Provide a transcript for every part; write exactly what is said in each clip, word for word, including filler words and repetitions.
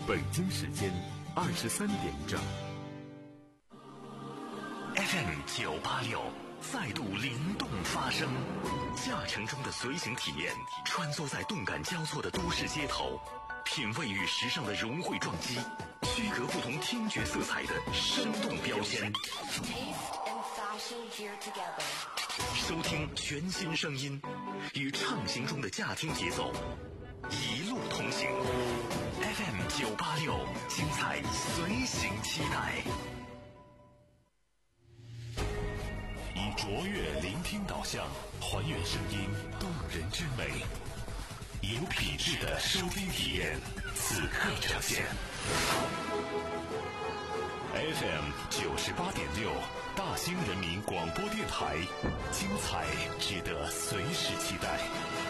北京时间二十三点整。 F M 九八六再度灵动发声，驾乘中的随行体验，穿梭在动感交错的都市街头，品味与时尚的融汇撞击，区隔不同听觉色彩的生动标签。收听全新声音，与畅行中的驾听节奏，一路同行。F M 九八六，精彩随行期待。以卓越聆听导向，还原声音动人之美，有品质的收听体验，此刻呈现。F M 九十八点六，大兴人民广播电台，精彩值得随时期待。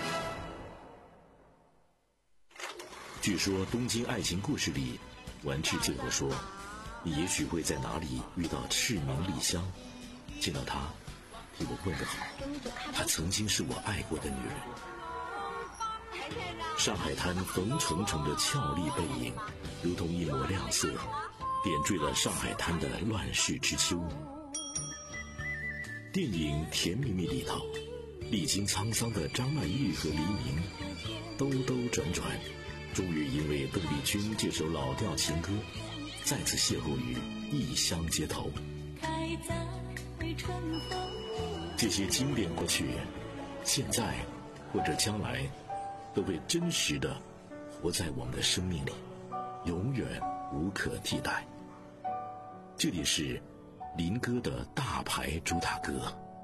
据说《东京爱情故事》里，丸治最后说：“你也许会在哪里遇到赤名莉香，见到她，替我问个好。她曾经是我爱过的女人。”上海滩冯程程的俏丽背影，如同一抹亮色，点缀了上海滩的乱世之秋。电影《甜蜜蜜》里头，历经沧桑的张曼玉和黎明，兜兜转转，终于因为邓丽君这首老调情歌，再次邂逅于异乡街头。这些经典过去，现在或者将来，都会真实的活在我们的生命里，永远无可替代。这里是林哥的大牌主打歌。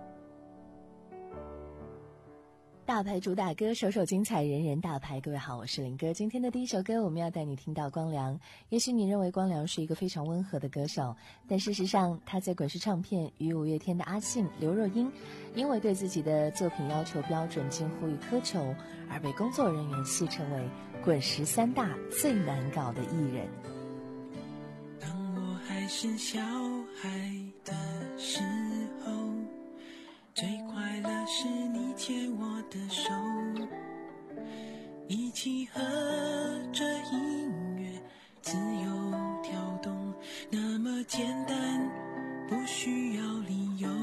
大牌主打歌，首首精彩，人人大牌。各位好，我是林哥。今天的第一首歌，我们要带你听到光良。也许你认为光良是一个非常温和的歌手，但事实上他在滚石唱片与五月天的阿信、刘若英，因为对自己的作品要求标准近乎于苛求，而被工作人员戏称为滚石三大最难搞的艺人。 当我还是小孩的时候，最快乐是你牵我的手，一起和着音乐自由跳动，那么简单，不需要理由。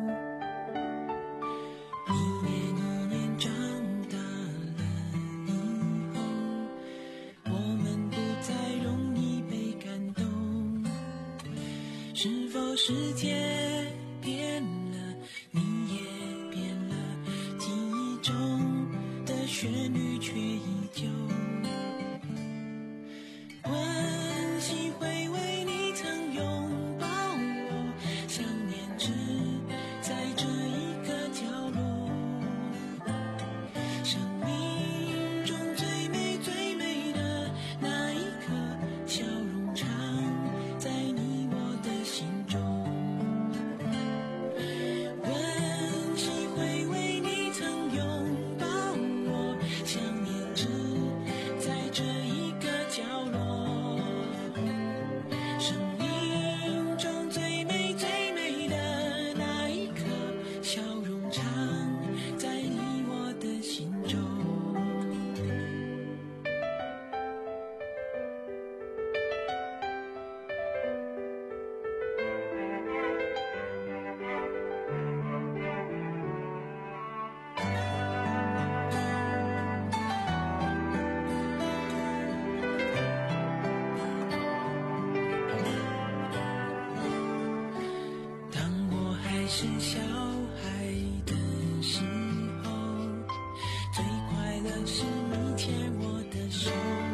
一年一年长大了以后，我们不再容易被感动，是否世界变了，你也变了，记忆中的旋律却依旧。温习回味你曾拥抱我，想念只在这一个角落。生命中最美最美的那一刻，笑容常在你我的心中。温习回味你曾拥抱我，想念只在这一个角落。生命中最美最美的那一刻，笑容常在你我的心中。当我还是小孩的时候，最快乐是你牵我的手，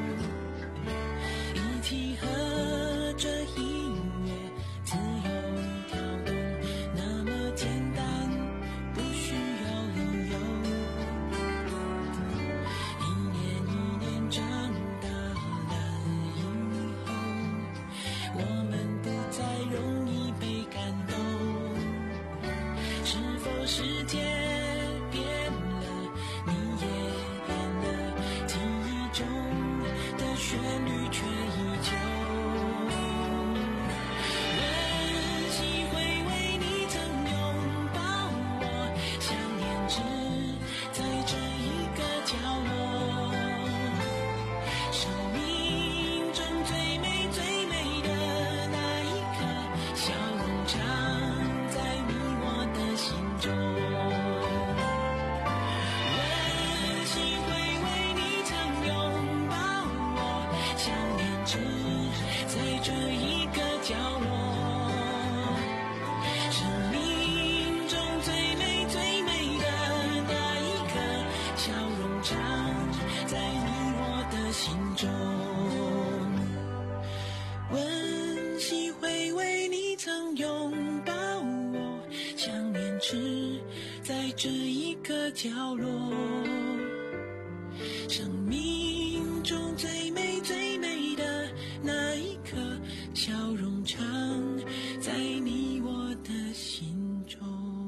一起和着音乐自由跳动，那么简单，不需要理由。一年一年长大了以后，我们不再容易被感动，是否世界变了，你也变了，记忆中的旋律却依旧。温习回味你曾拥抱我，想念只在这一个角落。生命中最这一个角落。生命中最美最美的那一刻，笑容常在你我的心中。温习回味你曾拥抱我，想念只在这一个角落。生命中最美最美的那一刻，笑容常在你我的心中。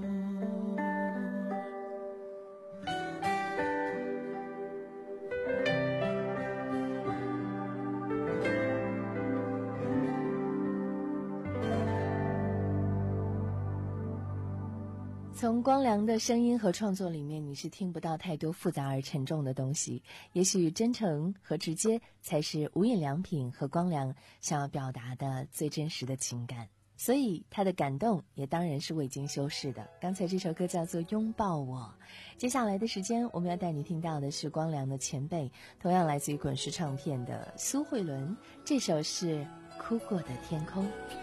从光良的声音和创作里面，你是听不到太多复杂而沉重的东西。也许真诚和直接才是无印良品和光良想要表达的最真实的情感，所以他的感动也当然是未经修饰的。刚才这首歌叫做《拥抱我》，接下来的时间我们要带你听到的是光良的前辈，同样来自于滚石唱片的苏慧伦，这首是《哭过的天空》。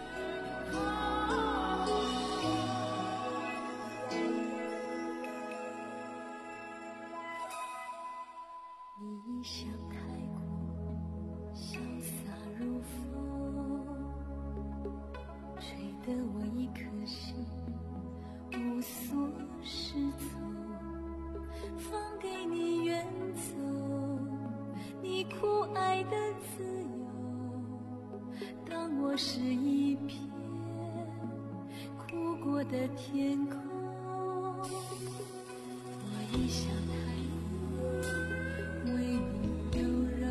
你一向太过潇洒如风，吹得我一颗心无所适从，放给你远走，你酷爱的自由。当我是一片哭过的天空，我一向太为你柔柔，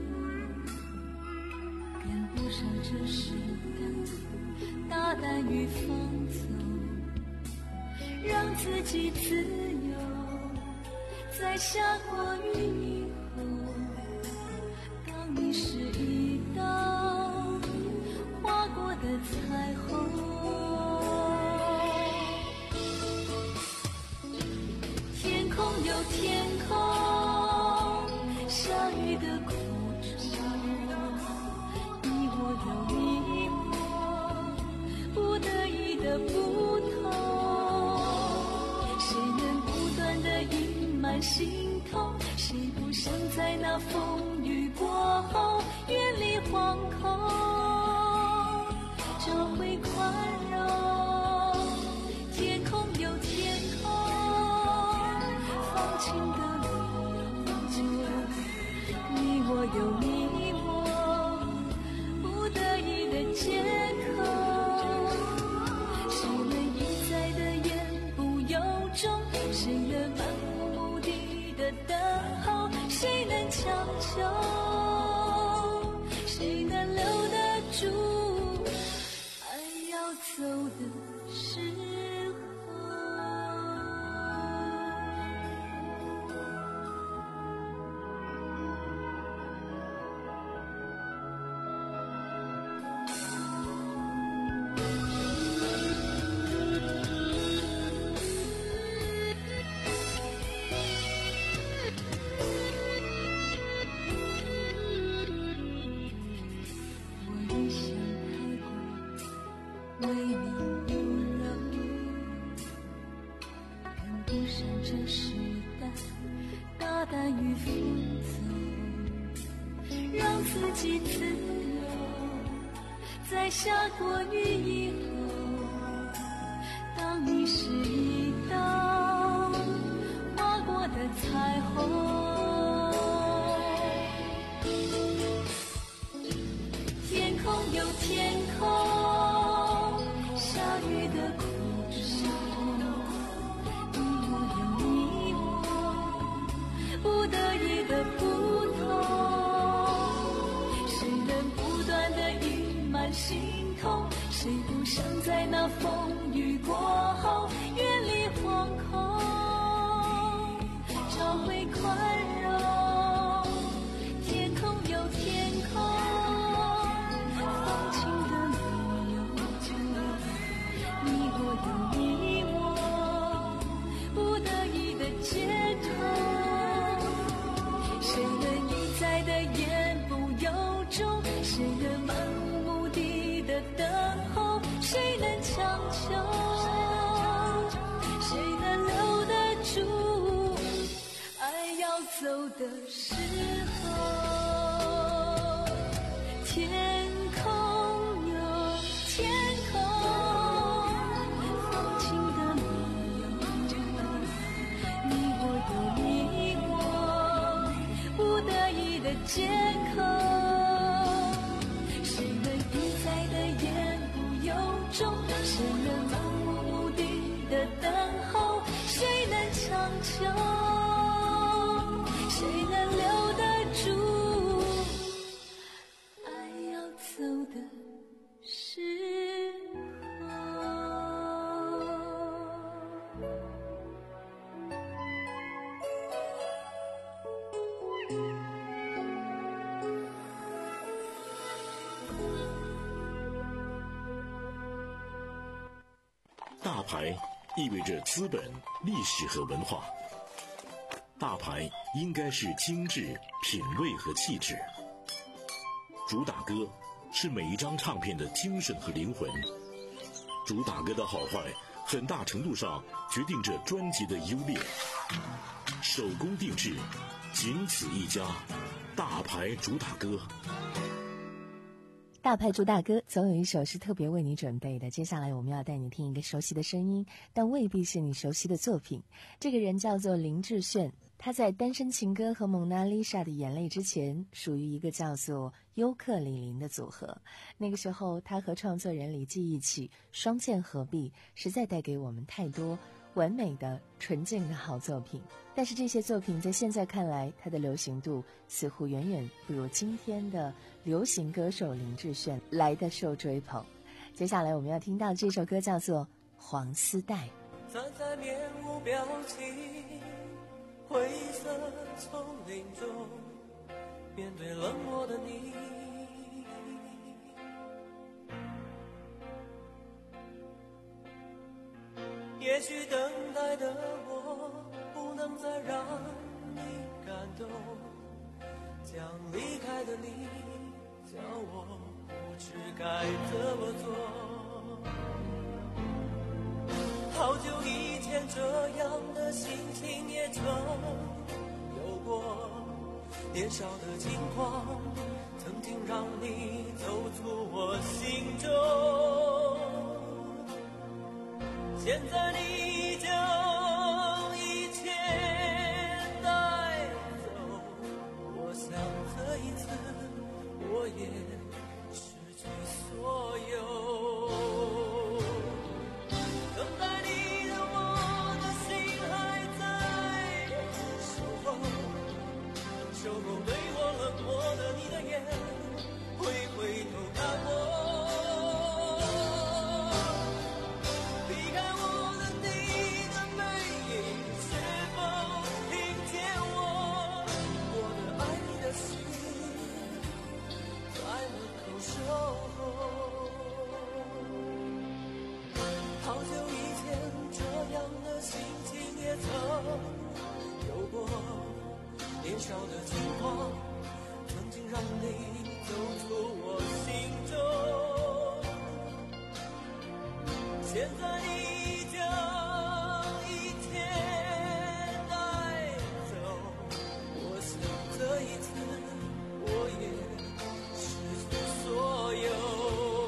跟不上这时代大胆与放纵，让自己自由。在下过雨以后，当你是一道划过的彩虹，天空有天空下雨的苦衷，你我有你我不得已的不同，谁能不断的隐瞒心痛，谁不想在那风雨过后远离惶恐，找回宽容。天空有天空放晴的你我有你我不得已的借口，谁能一再的言不由衷，谁能漫无目的的等候，谁能强求，谁能留得住爱要走的时候。在下过雨以后，当你是一道划过的彩虹，天空有天空下雨的苦衷，你我有你我不得已的不同，谁能不断的隐瞒心痛，谁不想在那风雨过后远离惶恐，找回宽容。天空有天空放晴的理由，你我有你我不得已的借口，谁能一再的言不由衷，谁能漫无目的天空有天空，放晴的你有着你，我有你，我不得已的借口。谁能一再的言不由衷？谁能漫无目的的等候？谁能长久？谁能留得住爱要走的时候？ 大牌意味着资本、历史和文化。大牌应该是精致、品味和气质。主打歌是每一张唱片的精神和灵魂。主打歌的好坏，很大程度上决定着专辑的优劣。手工定制，仅此一家，大牌主打歌。 大牌主打歌总有一首是特别为你准备的。接下来我们要带你听一个熟悉的声音，但未必是你熟悉的作品。这个人叫做林志炫，他在《单身情歌》和《蒙娜丽莎的眼泪》之前属于一个叫做尤克里林的组合。那个时候他和创作人李记一起双剑合璧，实在带给我们太多完美的纯净的好作品。但是这些作品在现在看来，它的流行度似乎远远不如今天的流行歌手林志炫来的受追捧。接下来我们要听到这首歌叫做《黄丝带》。 站在面无表情灰色丛林中，面对冷漠的你，也许等待的我不能再让你感动，将离开的你叫我不知该怎么做。好久以前这样的心情也曾有过，年少的轻狂曾经让你走出我心中，现在你将一切带走，我想这一次我也失去所有。等待你的我的心还在守候，守候对我冷漠的你的眼，会回头看我。好久以前这样的心情也曾有过，年少的轻狂曾经让你走出我心中，现在你将一切带走，我想这一次我也失去所有。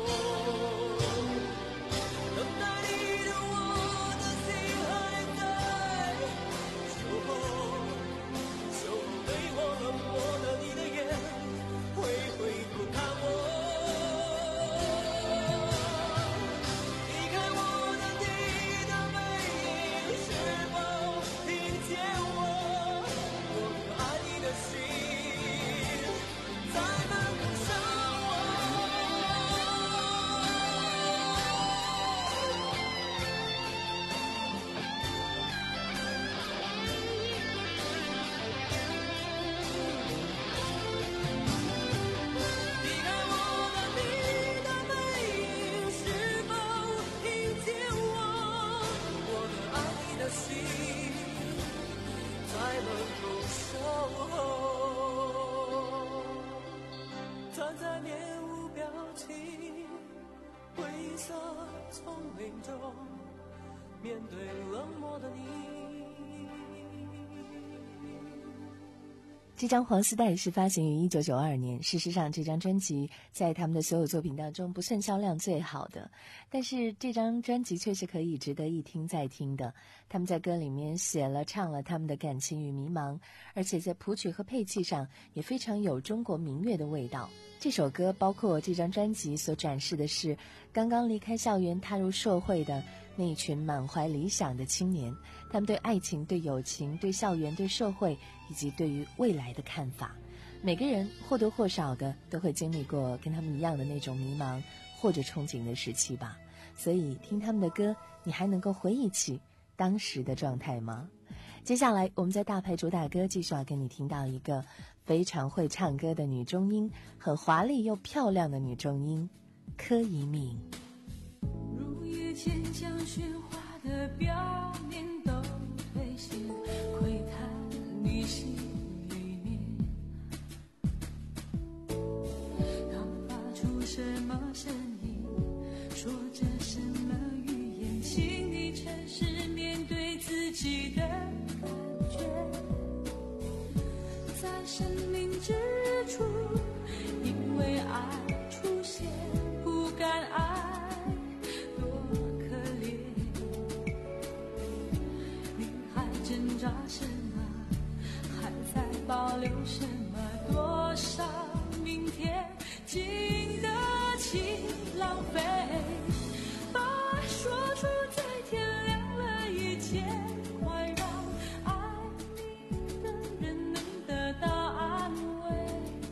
站在面无表情灰色丛林中，面对冷漠的你。 这张黄丝带是发行于一九九二年，事实上这张专辑在他们的所有作品当中不算销量最好的，但是这张专辑却是可以值得一听再听的。他们在歌里面写了唱了他们的感情与迷茫，而且在谱曲和配器上也非常有中国民乐的味道。这首歌包括这张专辑所展示的是刚刚离开校园踏入社会的那一群满怀理想的青年，他们对爱情、对友情、对校园、对社会以及对于未来的看法。每个人或多或少的都会经历过跟他们一样的那种迷茫或者憧憬的时期吧，所以听他们的歌，你还能够回忆起当时的状态吗？接下来我们在大牌主打歌继续要跟你听到一个非常会唱歌的女中音，很华丽又漂亮的女中音，柯以敏。 如夜千江喧哗的表面都兑现，窥探你心里面，当发出什么声音，说着什么语言，请你诚实面对自己的感觉，在生命之初，因为爱出现，不敢爱多可怜，你还挣扎什么，还在保留什么，多少明天经得起浪费，把爱说出在天亮了以前，快让爱你的人能得到安慰，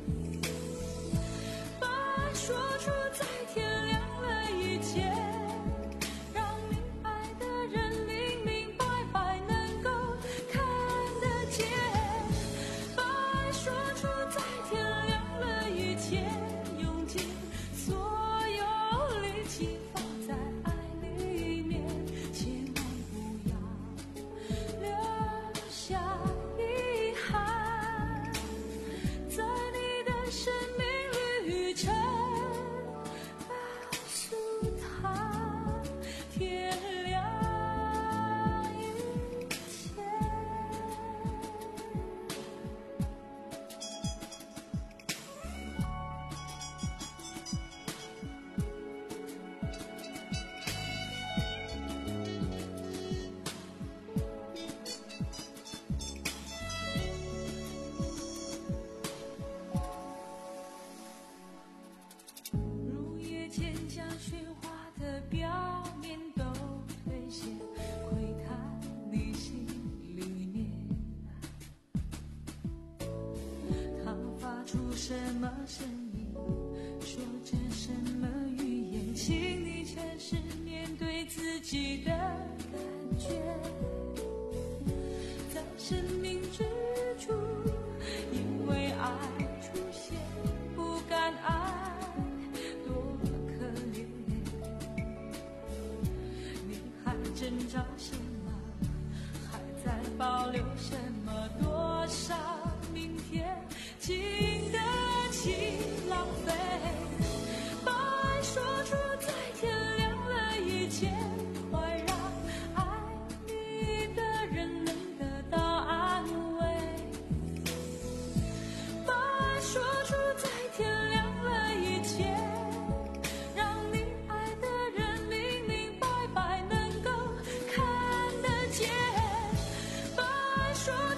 把爱说出在天亮了以前，让你爱的人明明白白能够看得见，把爱说出在天亮了以前，用尽所有力气放在爱里面，千万不要留下遗憾，在你的生命旅程告诉他天亮以前。如夜千江喧哗的表面都兑现，窥探你心里面，他发出什么声音，说着什么语言，请你诚实面对自己的感觉，在生命之初，因为爱出现，不敢爱多可怜，你还挣扎什么，还在保留什么，多少明天经得起浪费，把爱说出在天亮了以前，快让爱你的人能得到安慰，把爱说出在天亮了以前，让你爱的人明明白白能够看得见，把爱说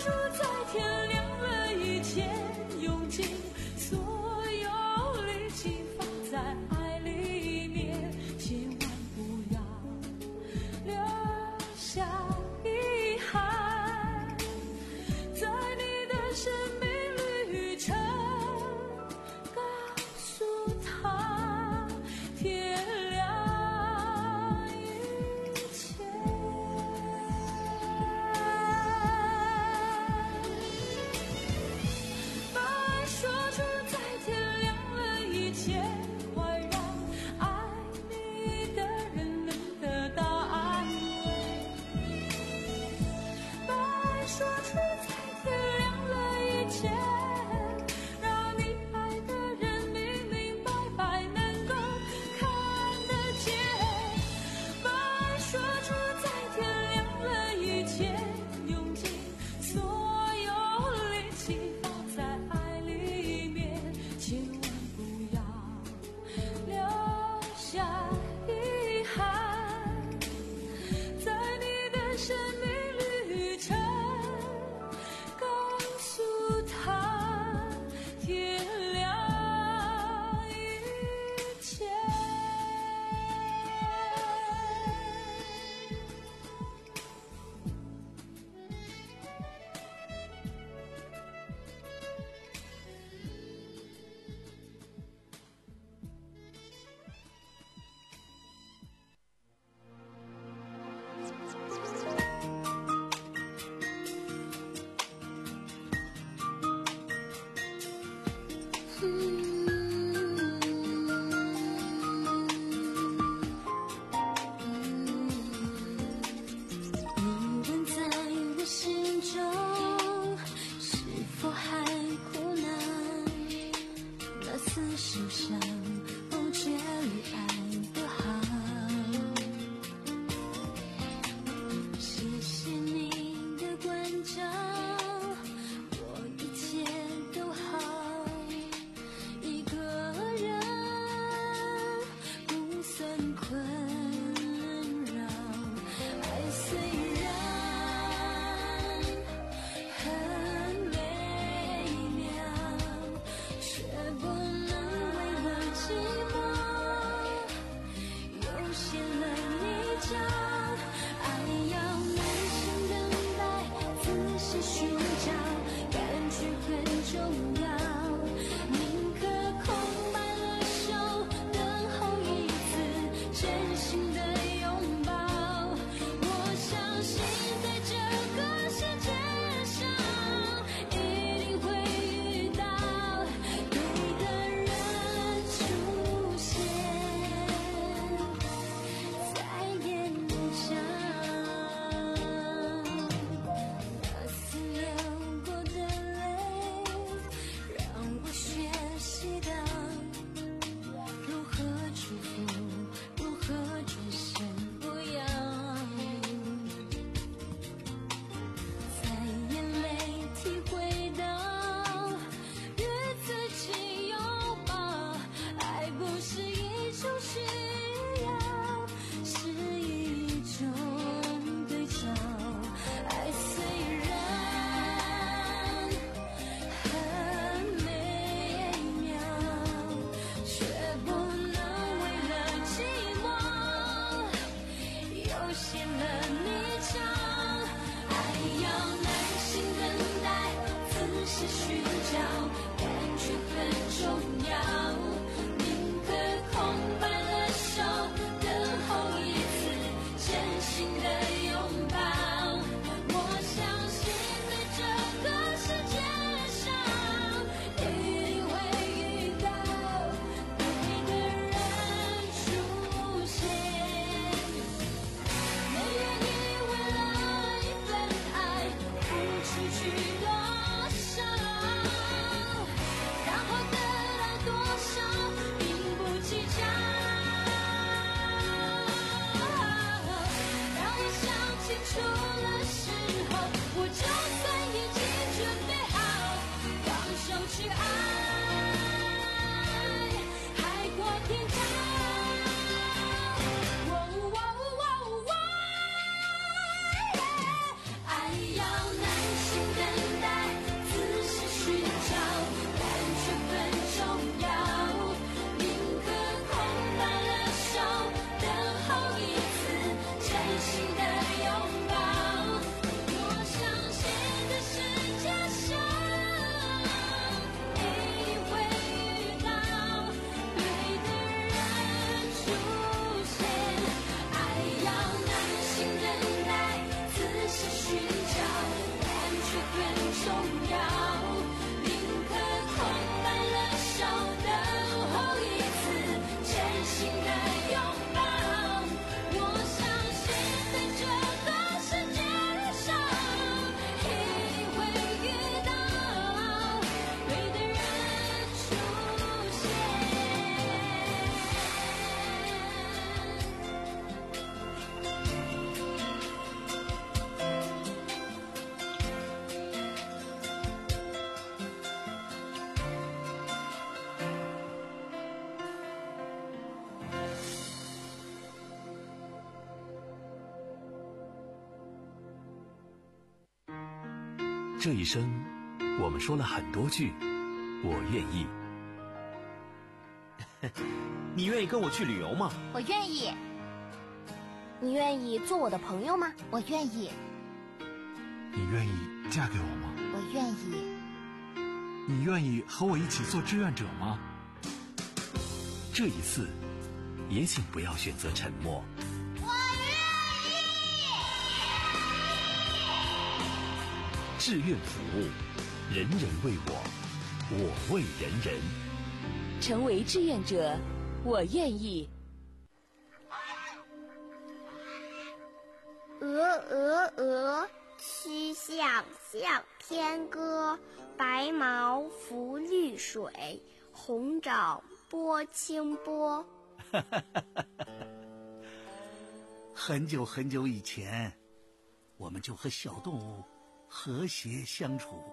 此受伤，风却离爱的好。谢谢你的关照，我一切都好。一个人不算困扰，爱虽然很美妙，却不能为了寂寞又陷了泥沼。爱要耐心等待，仔细寻找，感觉很重要。宁可空白了手，等候一次真心的拥抱。我相信在这个世界上，一定会遇到对的人出现在眼角。那次流过的泪，让我学习到如何祝福，如何转身不要。在眼泪体会到与自己拥抱，爱不是一种需要，是一种对照。爱虽然很美妙，却不能为了寂寞又陷了泥沼。爱要耐心等待，仔细寻找，感觉很重要。宁可空白了手，等候一次真心的拥抱。我相信在这个世界上，一定会遇到对的人出现。没愿意为了一份爱付出许多少，然后得到多少并不计较。当我想清楚了时候，我就算已经准备好放手去爱，海阔天长。哦哦哦哦爱要耐心等待，仔细寻找，感觉很重要。宁可空白了手，等候一次真心的拥抱。我相信这世界上一定会遇到对的人出现。爱要耐心等待，仔细寻找，感觉很重要。宁可空白了手，等候一次真心的拥抱。我相信在这个世界上，一定会遇到对的人出这一生，我们说了很多句“我愿意”。 你愿意跟我去旅游吗？ 我愿意。你愿意做我的朋友吗？我愿意。 你愿意嫁给我吗？ 我愿意。 你愿意和我一起做志愿者吗？ 这一次，也请不要选择沉默。志愿服务，人人为我，我为人人。 成为志愿者，我愿意。 鹅鹅鹅，曲项向天歌。白毛浮绿水， 红枣拨清波。 很久很久以前，我们就和小动物和谐相处。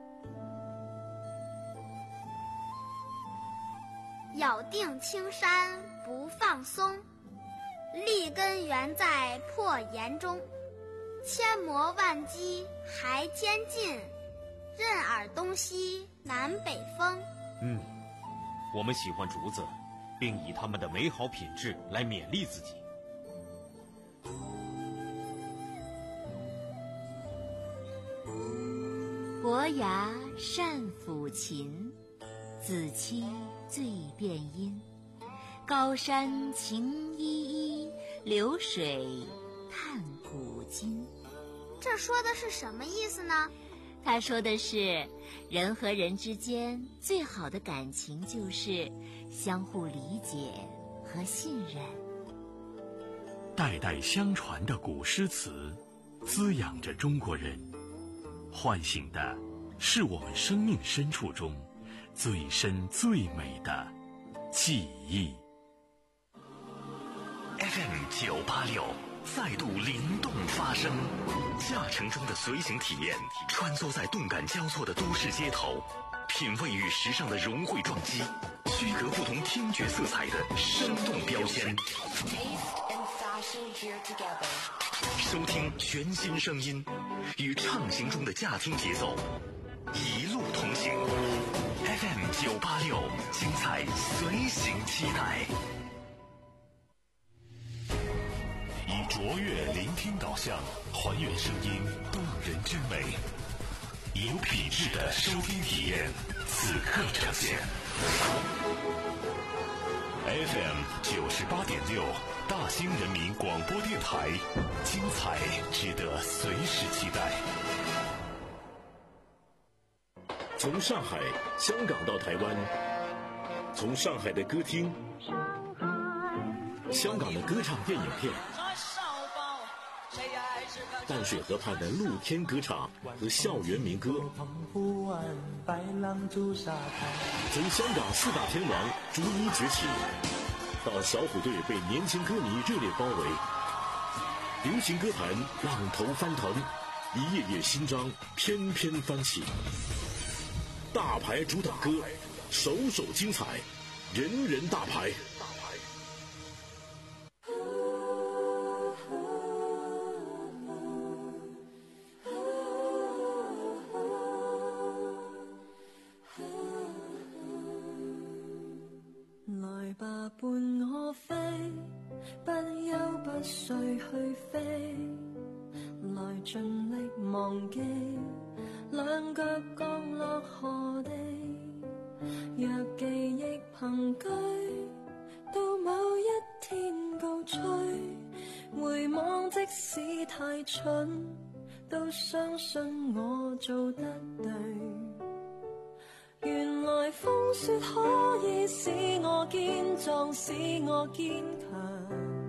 咬定青山不放松，立根原在破岩中。千磨万击还坚劲，任尔东西南北风。 嗯，我们喜欢竹子，并以它们的美好品质来勉励自己。 伯牙善抚琴，子期最辨音。高山晴依依，流水叹古今。 这说的是什么意思呢？ 他说的是，人和人之间最好的感情就是相互理解和信任。 代代相传的古诗词，滋养着中国人，唤醒的是我们生命深处中最深最美的记忆。 F M 九八六再度灵动发声，驾乘中的随行体验，穿梭在动感交错的都市街头，品味与时尚的融汇撞击，区隔不同听觉色彩的生动标签。收听全新声音，与畅行中的驾听节奏，一路同行。F M 九八六，精彩随行期待。 以卓越聆听导向，还原声音动人之美，有品质的收听体验，此刻呈现。F M 九十八点六，大兴人民广播电台，精彩值得随时期待。从上海、香港到台湾，从上海的歌厅、香港的歌唱电影片。 淡水河畔的露天歌唱和校园民歌，从香港四大天王逐一崛起，到小虎队被年轻歌迷热烈包围，流行歌坛浪头翻腾，一页页新章翩翩翻起。大牌主打歌，首首精彩，人人大牌。 伴我飛，不休不睡去飛，來盡力忘記兩腳降落何地。若記憶憑據，到某一天告吹，回望即使太蠢，都相信我做得對。 原來風雪可以使我堅壯，使我堅強。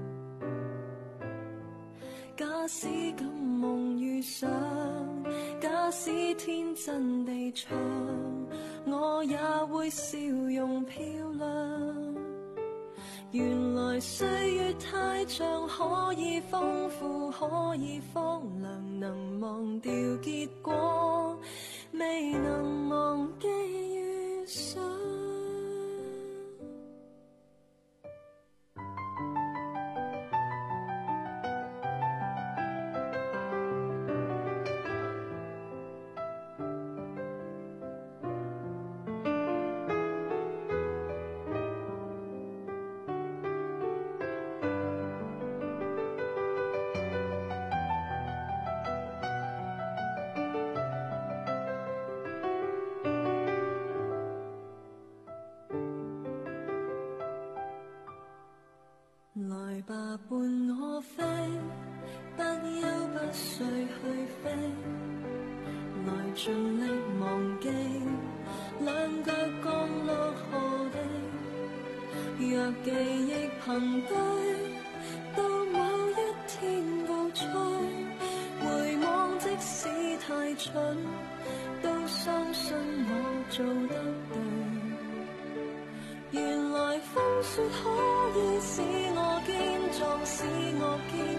假使敢夢遇上，假使天真地唱，我也會笑容漂亮。原來歲月太長，可以豐富，可以荒涼，能忘掉結果。 未能忘記遇上。來吧，伴我飛，不休不睡去飛，來盡力忘記兩腳降落何地。若記憶憑據，到某一天告吹，回望即使太蠢，都相信我做得對。 說可以使我堅壯，使我堅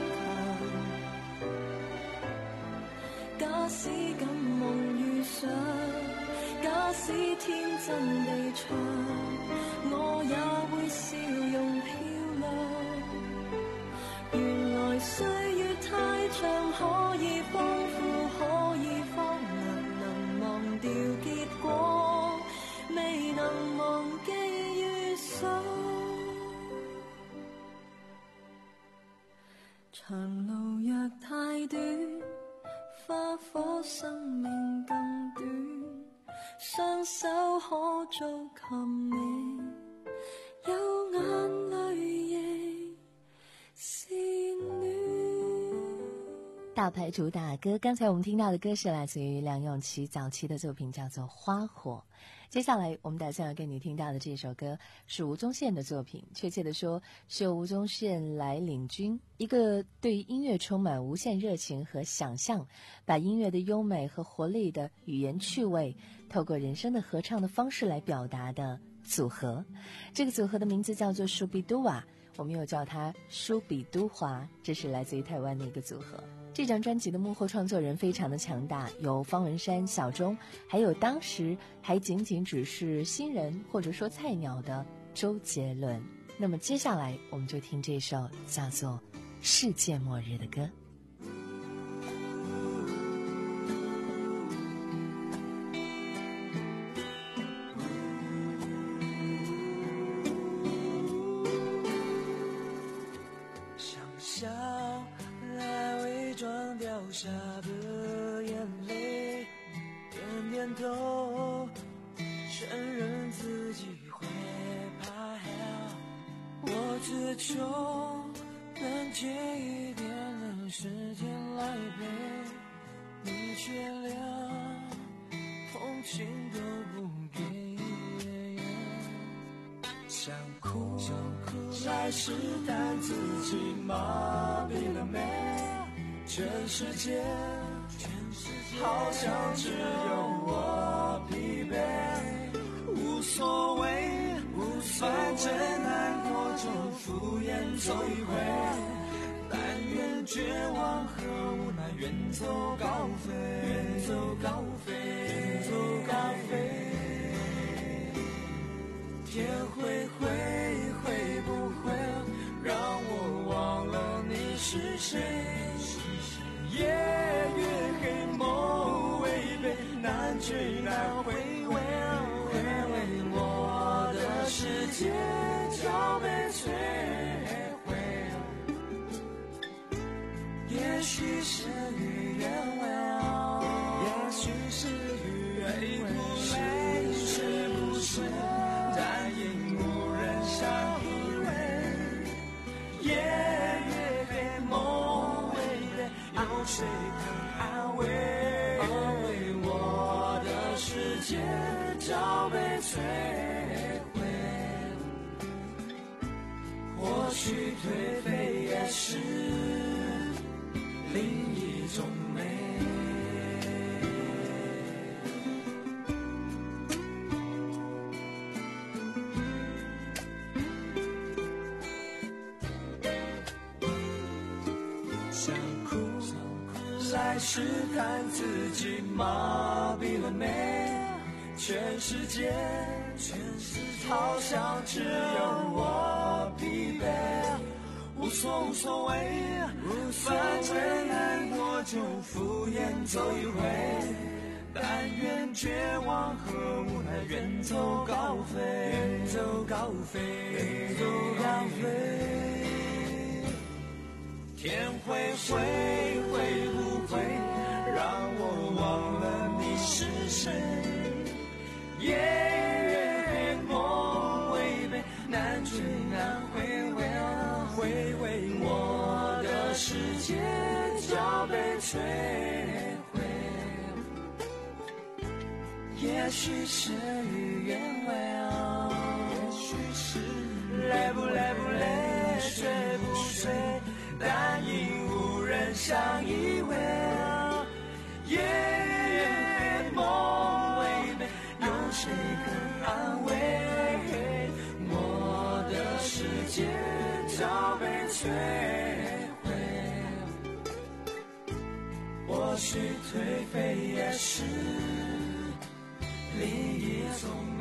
強。假使敢夢遇上，假使天真地唱，我也會笑容漂亮。原來歲月太長，可以豐富，可以荒涼，能忘掉結果，未能忘記遇上。長路若太短，花火生命更短，雙手可做琴鳴，有眼淚亦是暖。 大牌主打歌，刚才我们听到的歌是来自于梁咏琪早期的作品，叫做《花火》。接下来我们打算要跟你听到的这首歌是吴宗宪的作品，确切的说是由吴宗宪来领军，一个对音乐充满无限热情和想象，把音乐的优美和活力的语言趣味透过人声的合唱的方式来表达的组合。这个组合的名字叫做舒比都瓦，我们又叫它舒比都华，这是来自于台湾的一个组合。这张专辑的幕后创作人非常的强大，有方文山、小钟，还有当时还仅仅只是新人或者说菜鸟的周杰伦。那么接下来我们就听这首叫做《世界末日》的歌。 下的眼泪，点点头，承认自己会怕。我只求能借一点的时间来陪你，却连同情都不给。想哭想哭来试探自己，麻痹了没？全世界，全世界好像只有我疲惫，无所谓，无所谓，反正难过就敷衍走一回，但愿绝望和无奈远走高飞，远走高飞，远走高飞。天会会会不会让我忘了你是谁？夜越黑，梦违背，难追难回味，回味我的世界就被摧毁。也许是与愿违，也许是与愿违，泪是不是但因无人相依偎。夜越黑，梦违背，有谁肯安慰？安慰我的世界就被摧毁。或许颓废也是另一种美。想哭来试探自己，麻痹了没？全世界，全世界好像只有我疲惫，无所无所谓，反正难过就敷衍走一回，但愿绝望和无奈远走高飞，远走高飞，远走高飞。天会会会不会让我忘了你是谁？夜越梦违背，难追难回味，回味我的世界就被摧毁。也许是与愿违，也许是累不累不累，睡不睡，但因无人相依偎。夜越梦违背，有谁肯安慰？我的早被摧毁，或许颓废也是另一种美。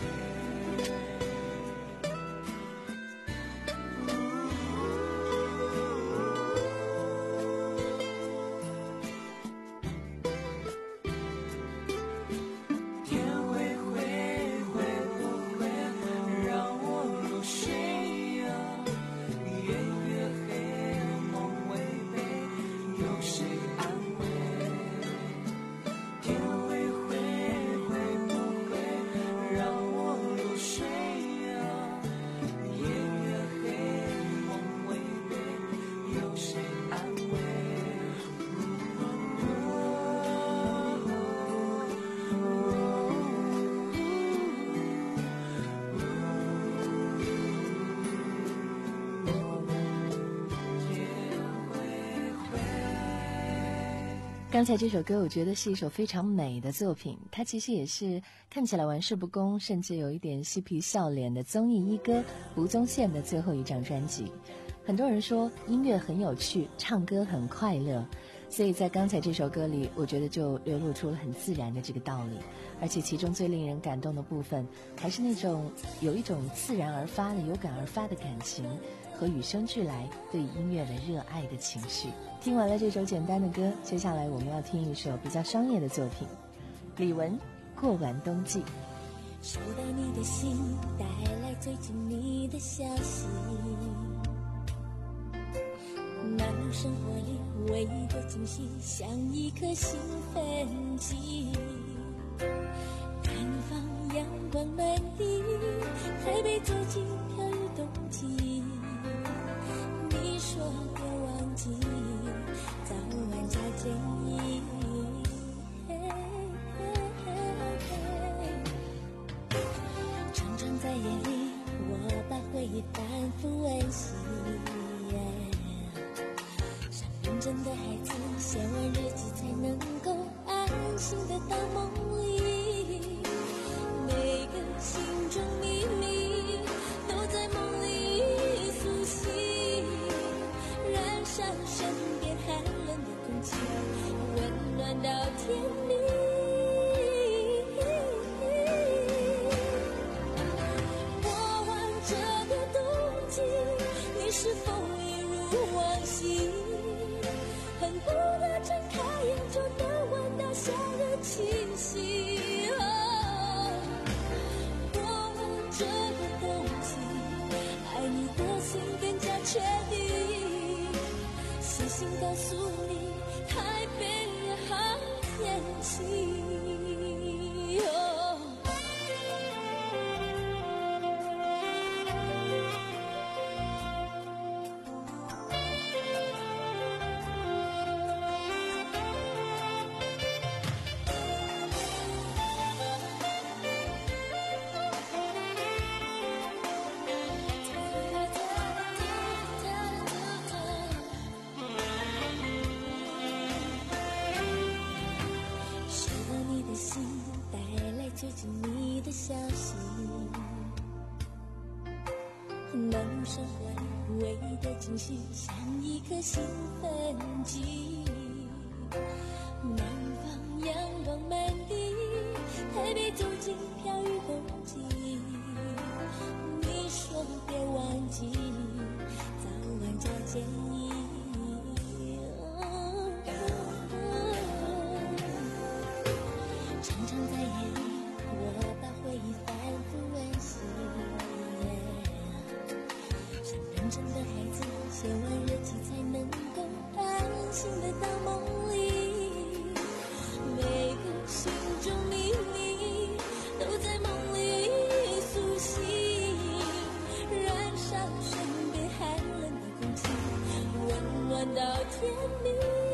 刚才这首歌我觉得是一首非常美的作品，它其实也是看起来玩世不恭，甚至有一点嬉皮笑脸的综艺一哥吴宗宪的最后一张专辑。很多人说音乐很有趣，唱歌很快乐，所以在刚才这首歌里我觉得就流露出了很自然的这个道理。而且其中最令人感动的部分还是那种有一种自然而发的有感而发的感情和与生俱来对音乐的热爱的情绪。听完了这首简单的歌，接下来我们要听一首比较商业的作品，李玟《过完冬季》。 收到你的信，带来最近你的消息，忙碌生活里唯一的惊喜，像一颗兴奋剂，远方阳光满地，台北走进飘雨冬季，你说别忘记早晚加建议，常常在夜里我把回忆反复温习，像认真的孩子写完日记才能够安心的到梦里，每个心中秘密都在梦里苏醒，燃烧身边寒冷的空气，温暖到天明。过完这个冬季，你是否一如往昔，恨不得睁开眼就能闻到夏日气息。哦，过完这个冬季，爱你的心更加确定，细心告诉你台北好天气。最近你的消息，忙碌生活里唯一的惊喜，像一颗兴奋剂，南方阳光满地，台北走进飘雨冬季，你说别忘记早晚加建议，常常在夜里我把回忆反复温习，像认真的孩子写完日记才能够安心的到梦里，每个心中秘密都在梦里苏醒，燃烧身边寒冷的空气，温暖到天明。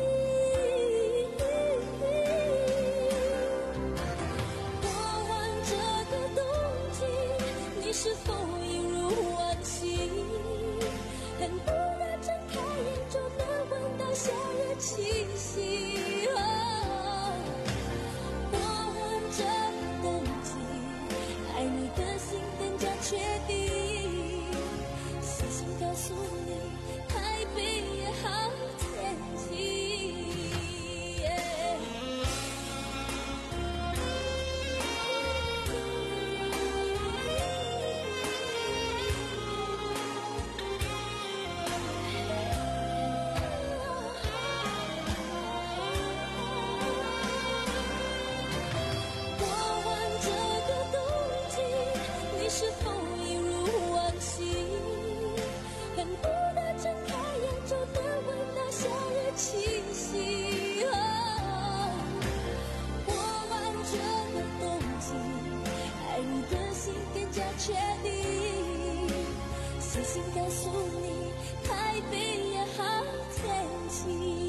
是否一如往昔，恨不得睁开眼就能闻到夏日气息。哦，过完这个冬季，爱你的心更加确定，细心告诉我心告诉你，台北也好天气。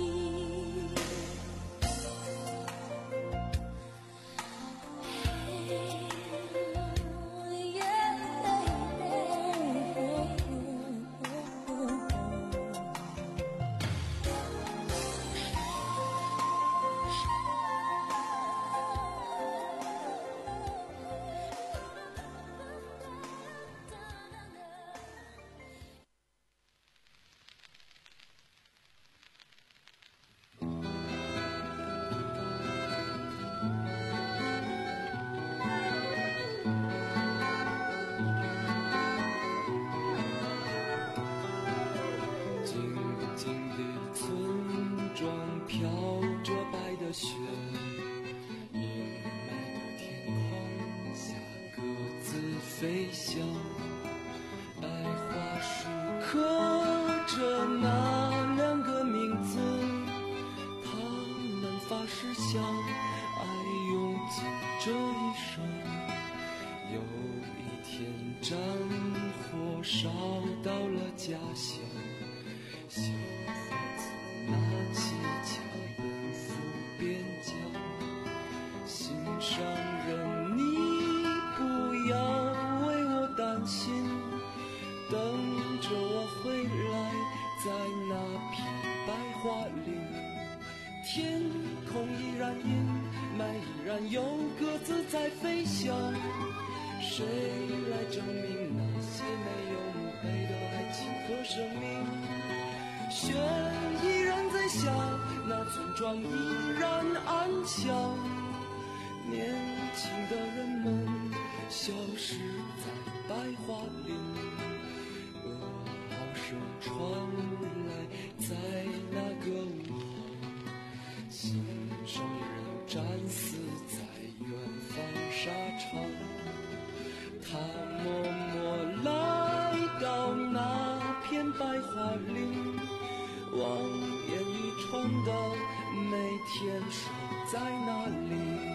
雪，阴霾的天空下各自飞翔，白桦树刻着那两个名字，他们发誓相爱用尽这一生。有一天战火烧到了家乡，小伙子拿起枪奔赴边疆。心上人，你不要为我担心，等着我回来，在那片白桦林。天空依然阴霾，依然有鸽子在飞翔。谁来证明那些没有墓碑的爱情和生命？雪依然在下，那村庄依然安详。年轻的人们消失在白桦林，噩耗声传来，在那个午后，心上人战死在远方沙场。他默默来到那片白桦林，望眼欲穿的每天守在那里。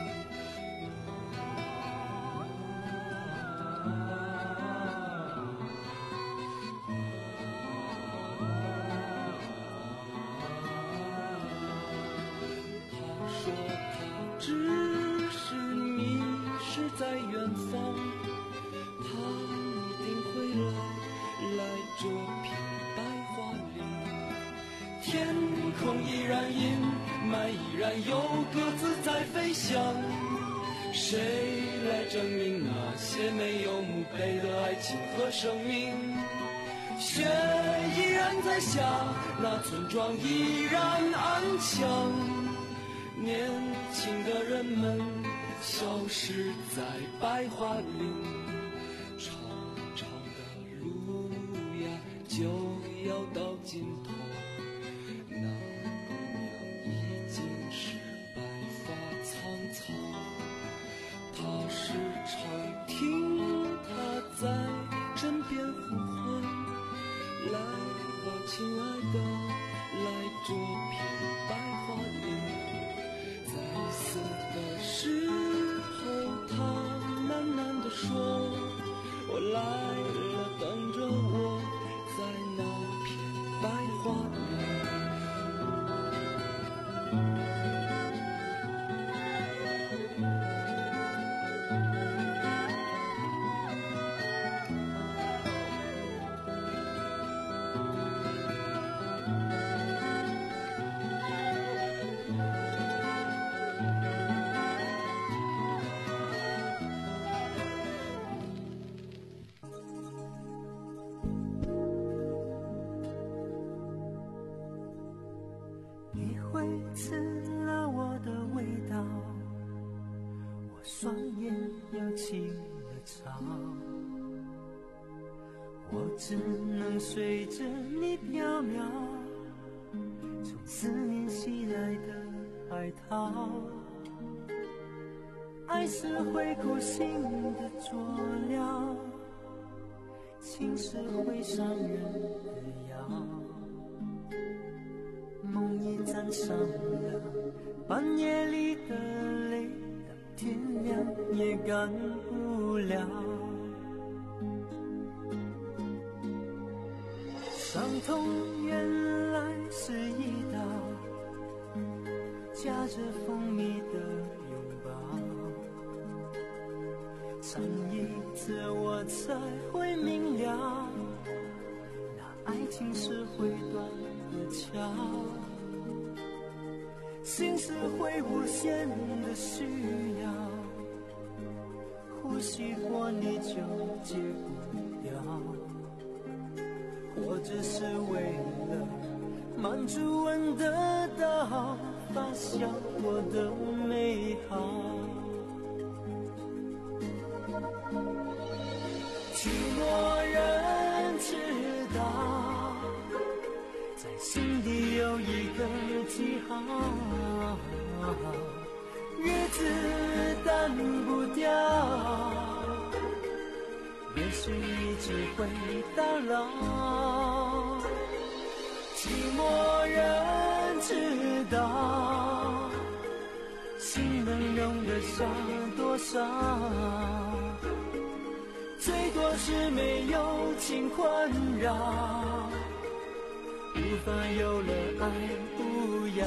他说他只是迷失在远方，他一定会来，来这片白桦林。天空依然阴霾，依然有鸽子在飞翔。谁来证明那些没有墓碑的爱情和生命？雪依然在下，那村庄依然安详。年轻的人们消失在白桦林，长长的路呀就要到尽头。那姑娘已经是白发苍苍，她时常听她在枕边呼唤，来吧亲爱的，来这片白桦林。在死的时候，他喃喃地说，我来了，等着我，在那片白桦林。 你会吃了我的味道，我双眼又起了潮，我只能随着你飘渺，从思念袭来的海涛。爱是会苦心的佐料，情是会伤人的药。梦已沾上了半夜里的泪，到天亮也干不了。 伤痛原来是一道夹着蜂蜜的拥抱，尝一次我才会明了，那爱情是会断的桥，心是会无限的需要，呼吸过你就戒不掉，或者是为了满足闻得到发酵过的美好，寂寞人知道，在心底有一个记号，日子淡不掉，也许一直会到老，寂寞人知道，心能容得下多少，最多是没有情困扰，无法有了爱不要。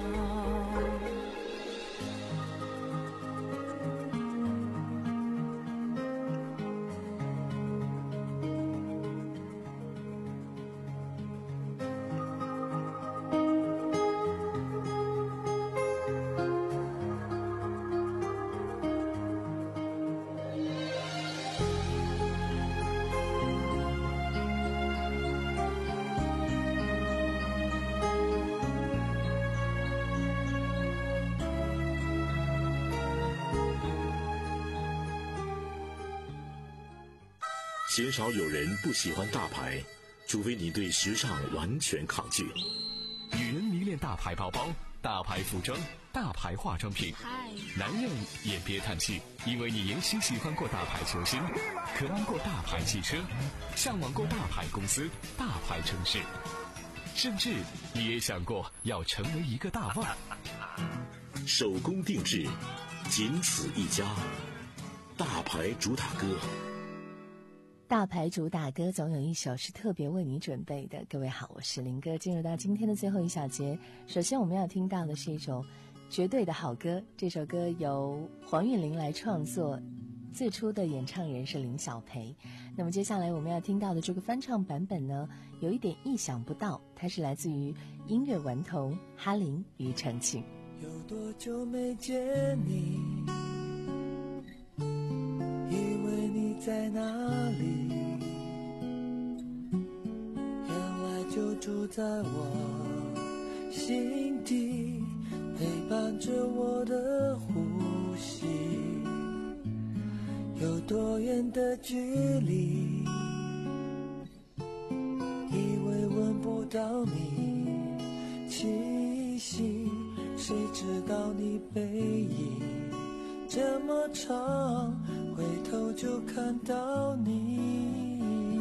鲜少有人不喜欢大牌，除非你对时尚完全抗拒。 女人迷恋大牌包包、大牌服装、大牌化妆品，男人也别叹气，因为你也许喜欢过大牌球星，渴望过大牌汽车，向往过大牌公司、大牌城市，甚至你也想过要成为一个大腕。 手工定制，仅此一家，大牌主打歌。 大牌主打歌总有一首是特别为你准备的。各位好，我是林哥。进入到今天的最后一小节，首先我们要听到的是一首绝对的好歌，这首歌由黄韵玲来创作，最初的演唱人是林小培。那么接下来我们要听到的这个翻唱版本呢，有一点意想不到，它是来自于音乐顽童哈林与程庆。 有多久没见你，以为你在哪里，原来就住在我心底，陪伴着我的呼吸。有多远的距离，以为闻不到你气息，谁知道你背影这么长，回头就看到你。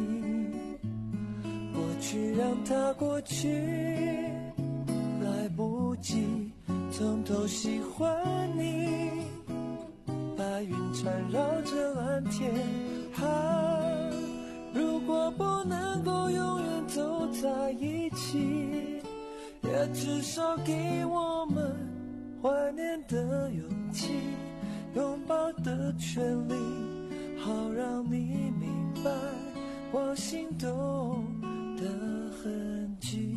过去让它过去，来不及从头喜欢你。白云缠绕着蓝天，啊，如果不能够永远走在一起，也至少给我们怀念的勇气，拥抱的权利，好让你明白我心动的痕迹。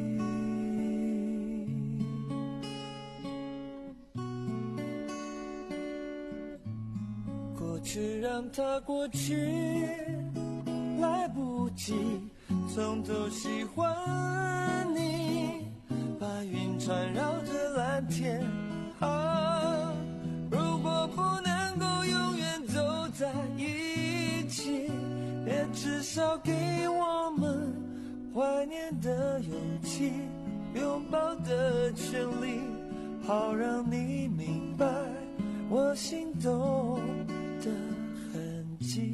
过去让它过去，来不及从头喜欢你。白云缠绕着蓝天，啊，如果不能够永远走在一起，也至少给我们怀念的勇气，拥抱的权利，好让你明白我心动的痕迹。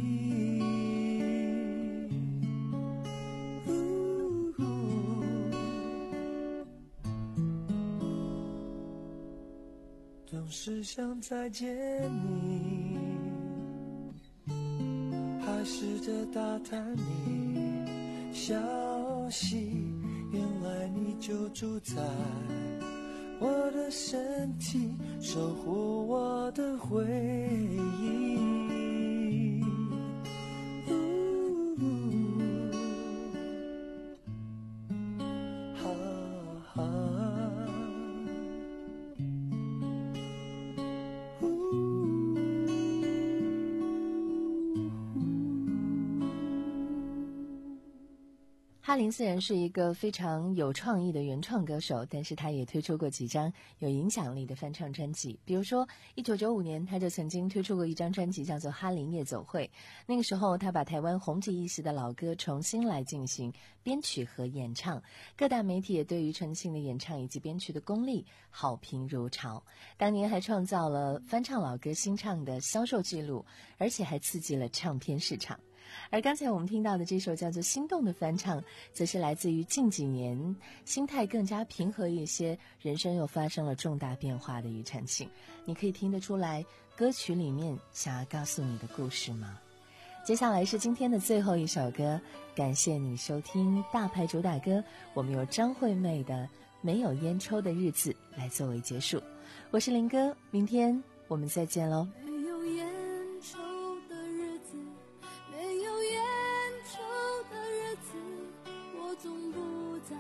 总是想再见你，还试着打探你消息，原来你就住在我的身体，守护我的回忆。 哈林虽然是一个非常有创意的原创歌手，但是他也推出过几张有影响力的翻唱专辑。比如说一九九五年他就曾经推出过一张专辑叫做《哈林夜总会》，那个时候他把台湾红极一时的老歌重新来进行编曲和演唱，各大媒体也对于陈信的演唱以及编曲的功力好评如潮，当年还创造了翻唱老歌新唱的销售记录，而且还刺激了唱片市场。而刚才我们听到的这首叫做《心动》的翻唱，则是来自于近几年心态更加平和一些，人生又发生了重大变化的庾澄庆。你可以听得出来歌曲里面想要告诉你的故事吗？接下来是今天的最后一首歌，感谢你收听大牌主打歌，我们由张惠妹的《没有烟抽的日子》来作为结束。我是林哥，明天我们再见喽。 没有烟抽的日子，没有烟抽的日子，我总不在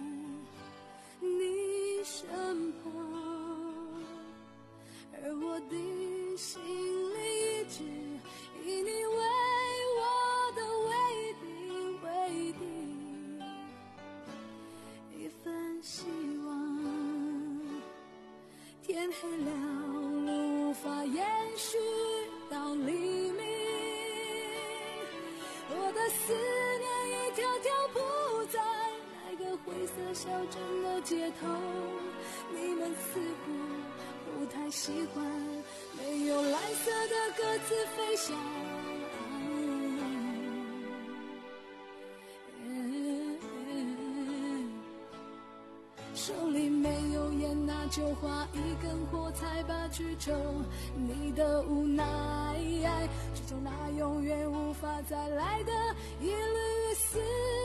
你身旁，而我的心里一直以你为我的唯一唯一，一份希望，天黑了无法延续到黎明，我的思念一条条铺在那个灰色小镇的街头，你们似乎不太习惯没有蓝色的鸽子飞翔，手里没有烟，那就划一根火柴吧去抽，你的无奈，去抽那永远无法再来的一缕丝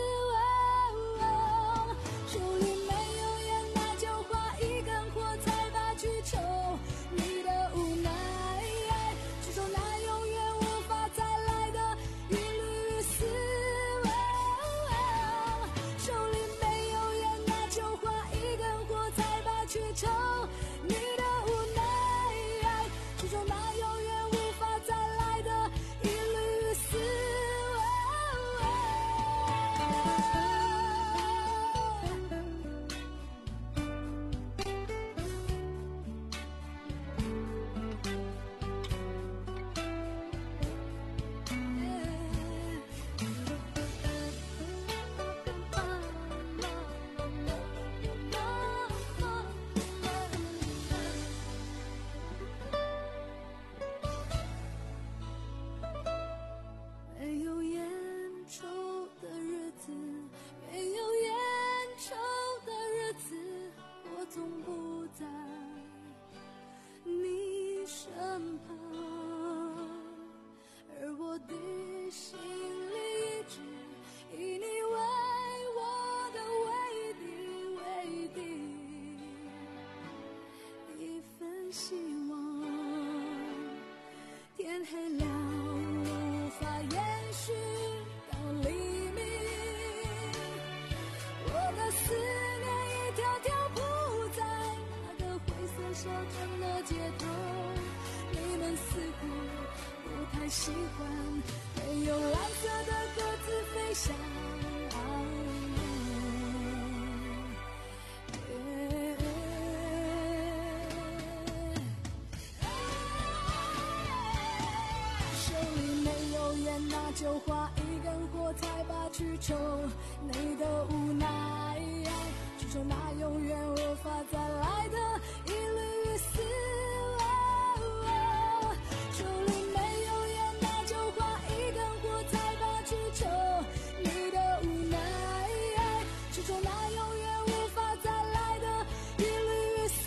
网，手里没有烟，那就划一根火柴吧去抽，你的无奈，去抽那永远无法再来的一缕丝网，手里没有烟，那就划一根火柴吧去抽，你的无奈，去抽那永远无法再来的一缕丝没有烟抽的日子，没有烟抽的日子，我总不在你身旁，而我的心里一直以你为我的唯一唯一，一份希望，天黑了无法延续到黎明，我的思念一条条铺在那个灰色小镇的街头，你们似乎不太习惯没有蓝色的鸽子飞翔，那就划一根火柴吧去抽，你的无奈，去抽那永远无法再来的一缕丝网，手里没有烟，那就划一根火柴吧去抽，你的无奈，去抽那永远无法再来的一缕丝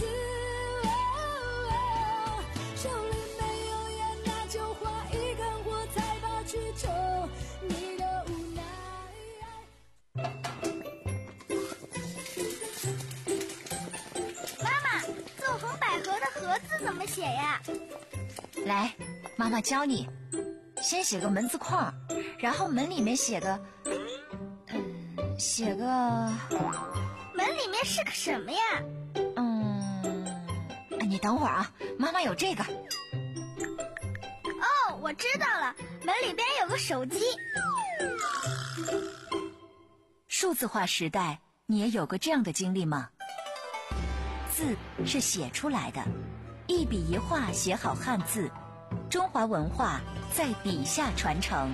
网，手里没有烟，那就划一根火柴吧去抽，你的无奈。 字怎么写呀？ 来，妈妈教你。先写个门字框，然后门里面写个，嗯，写个。 门里面是个什么呀？ 嗯，你等会儿啊，妈妈有这个。 哦，我知道了，门里边有个手机。 数字化时代，你也有过这样的经历吗？字是写出来的，一笔一画写好汉字，中华文化在笔下传承。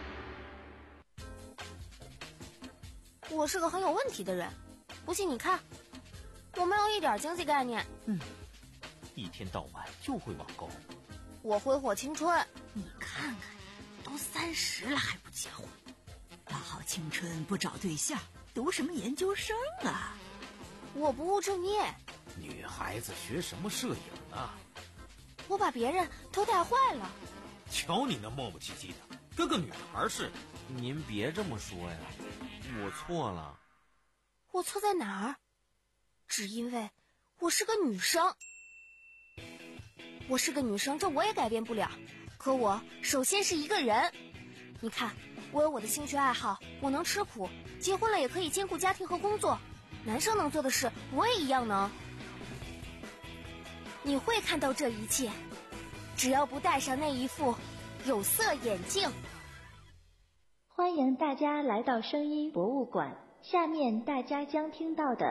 我是个很有问题的人，不信你看，我没有一点经济概念。 嗯，一天到晚就会网购。 我挥霍青春。 你看看，都三十了还不结婚，大好青春不找对象，读什么研究生啊？ 我不务正业。 女孩子学什么摄影啊？ 我把别人都带坏了。 瞧你那磨磨唧唧的，跟个女孩似的。 您别这么说呀，我错了。 我错在哪儿？只因为我是个女生。我是个女生，这我也改变不了。可我首先是一个人。你看，我有我的兴趣爱好，我能吃苦，结婚了也可以兼顾家庭和工作。男生能做的事，我也一样能。你会看到这一切，只要不戴上那一副有色眼镜。 欢迎大家来到声音博物馆，下面大家将听到的